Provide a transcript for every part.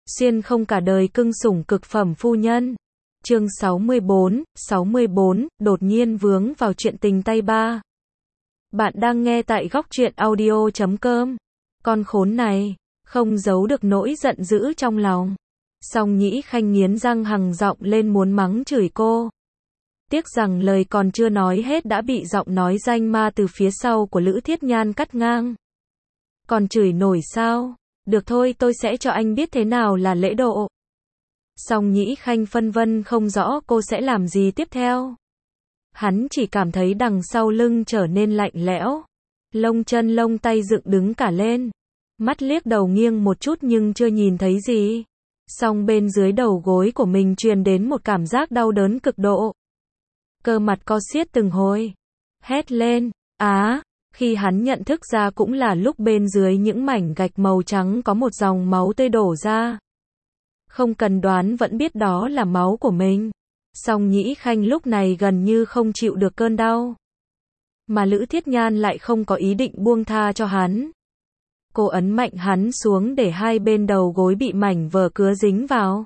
Xuyên không cả đời cưng sủng cực phẩm phu nhân. Chương 64, đột nhiên vướng vào chuyện tình tay ba. Bạn đang nghe tại góc truyện audio.com. Con khốn này, không giấu được nỗi giận dữ trong lòng. Song Nhĩ Khanh nghiến răng hằng giọng lên muốn mắng chửi cô. Tiếc rằng lời còn chưa nói hết đã bị giọng nói danh ma từ phía sau của Lữ Thiết Nhan cắt ngang. Còn chửi nổi sao? Được thôi, tôi sẽ cho anh biết thế nào là lễ độ. Song Nhĩ Khanh phân vân không rõ cô sẽ làm gì tiếp theo. Hắn chỉ cảm thấy đằng sau lưng trở nên lạnh lẽo. Lông chân lông tay dựng đứng cả lên. Mắt liếc đầu nghiêng một chút nhưng chưa nhìn thấy gì. Song bên dưới đầu gối của mình truyền đến một cảm giác đau đớn cực độ. Cơ mặt co xiết từng hồi. Hét lên, khi hắn nhận thức ra cũng là lúc bên dưới những mảnh gạch màu trắng có một dòng máu tươi đổ ra. Không cần đoán vẫn biết đó là máu của mình. Song Nhĩ Khanh lúc này gần như không chịu được cơn đau. Mà Lữ Thiết Nhan lại không có ý định buông tha cho hắn. Cô ấn mạnh hắn xuống để hai bên đầu gối bị mảnh vở cứa dính vào.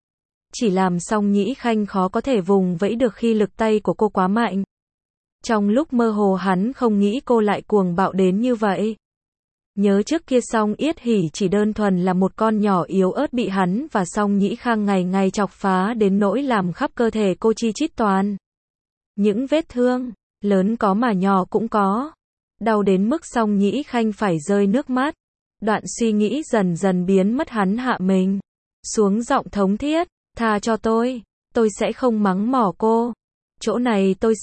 Chỉ làm Song Nhĩ Khanh khó có thể vùng vẫy được khi lực tay của cô quá mạnh. Trong lúc mơ hồ hắn không nghĩ cô lại cuồng bạo đến như vậy. Nhớ trước kia Song Yết Hỉ chỉ đơn thuần là một con nhỏ yếu ớt bị hắn và Song Nhĩ Khang ngày ngày chọc phá đến nỗi làm khắp cơ thể cô chi chít toàn. Những vết thương, lớn có mà nhỏ cũng có. Đau đến mức Song Nhĩ Khanh phải rơi nước mắt. Đoạn suy nghĩ dần dần biến mất hắn hạ mình. Xuống giọng thống thiết, tha cho tôi sẽ không mắng mỏ cô. Chỗ này tôi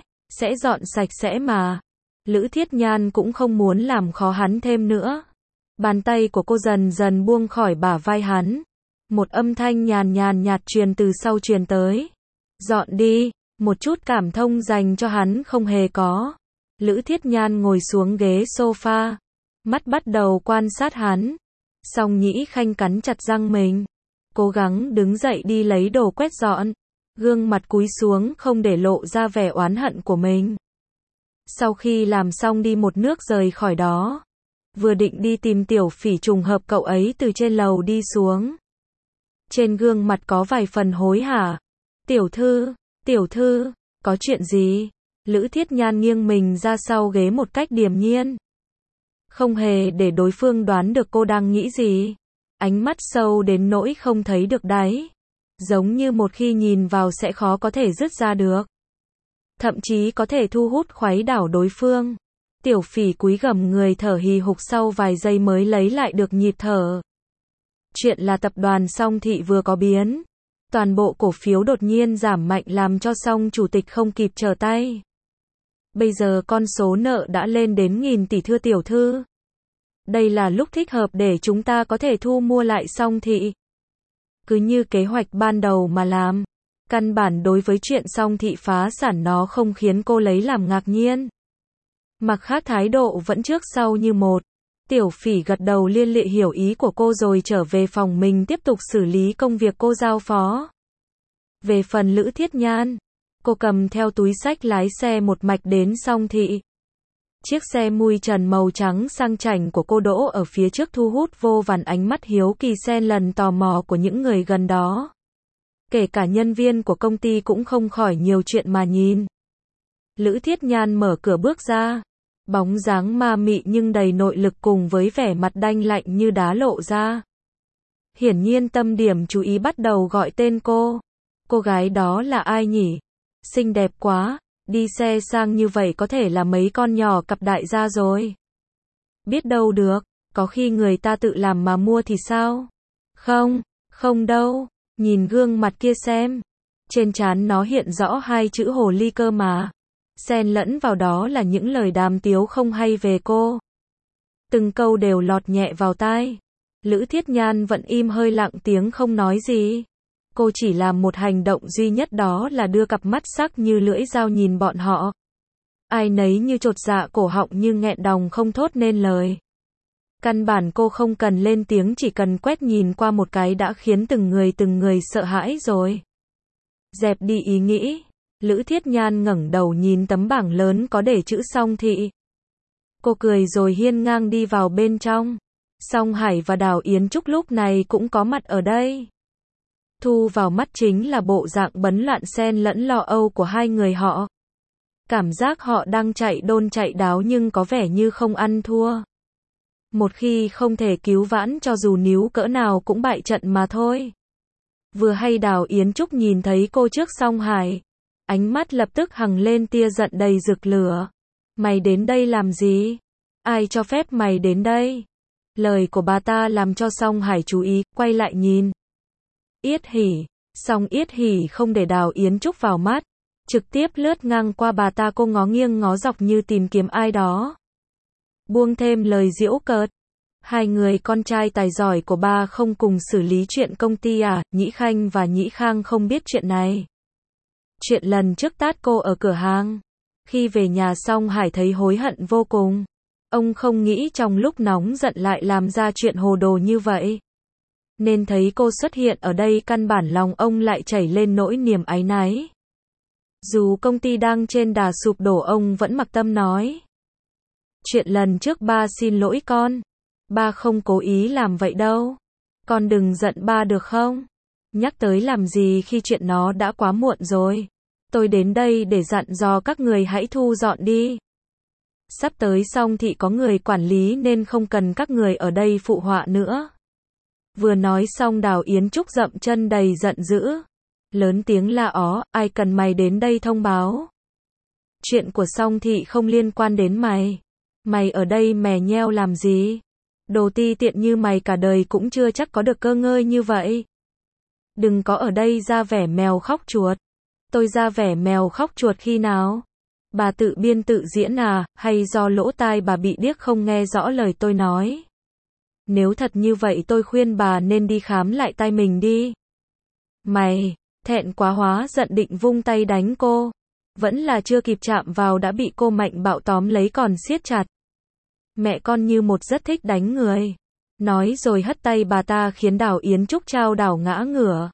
sẽ dọn sạch sẽ mà. Lữ Thiết Nhan cũng không muốn làm khó hắn thêm nữa. Bàn tay của cô dần dần buông khỏi bả vai hắn. Một âm thanh nhàn nhạt truyền từ sau truyền tới. Dọn đi, một chút cảm thông dành cho hắn không hề có. Lữ Thiết Nhan ngồi xuống ghế sofa. Mắt bắt đầu quan sát hắn. Song Nhĩ Khanh cắn chặt răng mình. Cố gắng đứng dậy đi lấy đồ quét dọn. Gương mặt cúi xuống không để lộ ra vẻ oán hận của mình. Sau khi làm xong đi một nước rời khỏi đó. Vừa định đi tìm Tiểu Phỉ trùng hợp cậu ấy từ trên lầu đi xuống. Trên gương mặt có vài phần hối hả. Tiểu thư, có chuyện gì? Lữ Thiết Nhan nghiêng mình ra sau ghế một cách điềm nhiên. Không hề để đối phương đoán được cô đang nghĩ gì. Ánh mắt sâu đến nỗi không thấy được đáy. Giống như một khi nhìn vào sẽ khó có thể dứt ra được. Thậm chí có thể thu hút khuấy đảo đối phương. Tiểu Phỉ cúi gằm người thở hì hục sau vài giây mới lấy lại được nhịp thở. Chuyện là tập đoàn Song Thị vừa có biến. Toàn bộ cổ phiếu đột nhiên giảm mạnh làm cho Song chủ tịch không kịp trở tay. Bây giờ con số nợ đã lên đến nghìn tỷ thưa tiểu thư. Đây là lúc thích hợp để chúng ta có thể thu mua lại Song Thị. Cứ như kế hoạch ban đầu mà làm. Căn bản đối với chuyện Song Thị phá sản nó không khiến cô lấy làm ngạc nhiên. Mặt khác thái độ vẫn trước sau như một. Tiểu Phỉ gật đầu lia lịa hiểu ý của cô rồi trở về phòng mình tiếp tục xử lý công việc cô giao phó. Về phần Lữ Thiết Nhan, cô cầm theo túi xách lái xe một mạch đến Song Thị. Chiếc xe mui trần màu trắng sang chảnh của cô đỗ ở phía trước thu hút vô vàn ánh mắt hiếu kỳ xen lần tò mò của những người gần đó. Kể cả nhân viên của công ty cũng không khỏi nhiều chuyện mà nhìn. Lữ Thiết Nhan mở cửa bước ra. Bóng dáng ma mị nhưng đầy nội lực cùng với vẻ mặt đanh lạnh như đá lộ ra. Hiển nhiên tâm điểm chú ý bắt đầu gọi tên cô. Cô gái đó là ai nhỉ? Xinh đẹp quá, đi xe sang như vậy có thể là mấy con nhỏ cặp đại gia rồi. Biết đâu được, có khi người ta tự làm mà mua thì sao? Không đâu, nhìn gương mặt kia xem. Trên trán nó hiện rõ hai chữ hồ ly cơ mà. Xen lẫn vào đó là những lời đàm tiếu không hay về cô. Từng câu đều lọt nhẹ vào tai. Lữ Thiết Nhan vẫn im hơi lặng tiếng không nói gì. Cô chỉ làm một hành động duy nhất đó là đưa cặp mắt sắc như lưỡi dao nhìn bọn họ. Ai nấy như chột dạ cổ họng như nghẹn đòng không thốt nên lời. Căn bản cô không cần lên tiếng chỉ cần quét nhìn qua một cái đã khiến từng người sợ hãi rồi. Dẹp đi ý nghĩ. Lữ Thiết Nhan ngẩng đầu nhìn tấm bảng lớn có để chữ Song Thị. Cô cười rồi hiên ngang đi vào bên trong. Song Hải và Đào Yến Trúc lúc này cũng có mặt ở đây. Thu vào mắt chính là bộ dạng bấn loạn xen lẫn lo âu của hai người họ. Cảm giác họ đang chạy đôn chạy đáo nhưng có vẻ như không ăn thua. Một khi không thể cứu vãn cho dù níu cỡ nào cũng bại trận mà thôi. Vừa hay Đào Yến Trúc nhìn thấy cô trước Song Hải. Ánh mắt lập tức hằng lên tia giận đầy rực lửa. Mày đến đây làm gì? Ai cho phép mày đến đây? Lời của bà ta làm cho Song Hải chú ý, quay lại nhìn. Yết Hỉ. Song Yết Hỉ không để Đào Yến Trúc vào mắt. Trực tiếp lướt ngang qua bà ta, cô ngó nghiêng ngó dọc như tìm kiếm ai đó. Buông thêm lời giễu cợt. Hai người con trai tài giỏi của ba không cùng xử lý chuyện công ty à? Nhĩ Khanh và Nhĩ Khang không biết chuyện này. Chuyện lần trước tát cô ở cửa hàng. Khi về nhà Song Hải thấy hối hận vô cùng. Ông không nghĩ trong lúc nóng giận lại làm ra chuyện hồ đồ như vậy. Nên thấy cô xuất hiện ở đây căn bản lòng ông lại chảy lên nỗi niềm áy náy. Dù công ty đang trên đà sụp đổ ông vẫn mặc tâm nói. Chuyện lần trước ba xin lỗi con. Ba không cố ý làm vậy đâu. Con đừng giận ba được không? Nhắc tới làm gì khi chuyện nó đã quá muộn rồi. Tôi đến đây để dặn dò các người hãy thu dọn đi. Sắp tới Song thị có người quản lý nên không cần các người ở đây phụ họa nữa. Vừa nói xong Đào Yến Trúc dậm chân đầy giận dữ. Lớn tiếng la ó, ai cần mày đến đây thông báo. Chuyện của Song thị không liên quan đến mày. Mày ở đây mè nheo làm gì? Đồ ti tiện như mày cả đời cũng chưa chắc có được cơ ngơi như vậy. Đừng có ở đây ra vẻ mèo khóc chuột. Tôi ra vẻ mèo khóc chuột khi nào? Bà tự biên tự diễn à, hay do lỗ tai bà bị điếc không nghe rõ lời tôi nói? Nếu thật như vậy tôi khuyên bà nên đi khám lại tai mình đi. Mày, thẹn quá hóa giận định vung tay đánh cô. Vẫn là chưa kịp chạm vào đã bị cô mạnh bạo tóm lấy còn siết chặt. Mẹ con như một rất thích đánh người. Nói rồi hất tay bà ta khiến Đào Yến Trúc chao đảo ngã ngửa.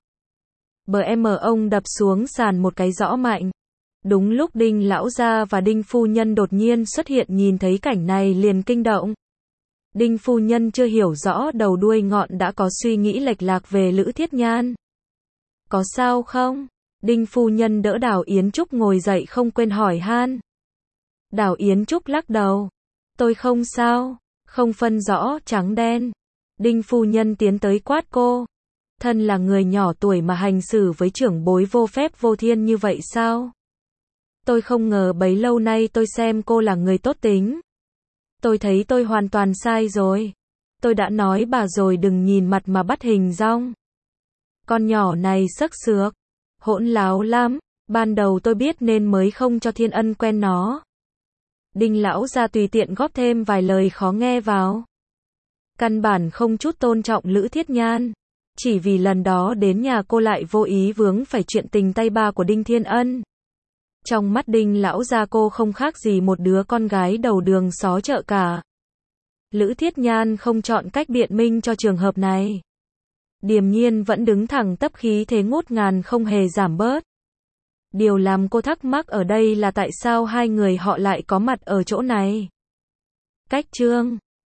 Ông đập xuống sàn một cái rõ mạnh. Đúng lúc Đinh lão gia và Đinh phu nhân đột nhiên xuất hiện nhìn thấy cảnh này liền kinh động. Đinh phu nhân chưa hiểu rõ đầu đuôi ngọn đã có suy nghĩ lệch lạc về Lữ Thiết Nhan. Có sao không? Đinh phu nhân đỡ Đào Yến Trúc ngồi dậy không quên hỏi han. Đào Yến Trúc lắc đầu. Tôi không sao, không phân rõ trắng đen. Đinh phu nhân tiến tới quát cô. Thân là người nhỏ tuổi mà hành xử với trưởng bối vô phép vô thiên như vậy sao? Tôi không ngờ bấy lâu nay tôi xem cô là người tốt tính. Tôi thấy tôi hoàn toàn sai rồi. Tôi đã nói bà rồi đừng nhìn mặt mà bắt hình dong. Con nhỏ này xức xược, hỗn láo lắm, ban đầu tôi biết nên mới không cho Thiên Ân quen nó. Đinh lão gia tùy tiện góp thêm vài lời khó nghe vào. Căn bản không chút tôn trọng Lữ Thiết Nhan. Chỉ vì lần đó đến nhà cô lại vô ý vướng phải chuyện tình tay ba của Đinh Thiên Ân. Trong mắt Đinh lão gia cô không khác gì một đứa con gái đầu đường xó chợ cả. Lữ Thiết Nhan không chọn cách biện minh cho trường hợp này. Điềm nhiên vẫn đứng thẳng tắp khí thế ngút ngàn không hề giảm bớt. Điều làm cô thắc mắc ở đây là tại sao hai người họ lại có mặt ở chỗ này. Cách chương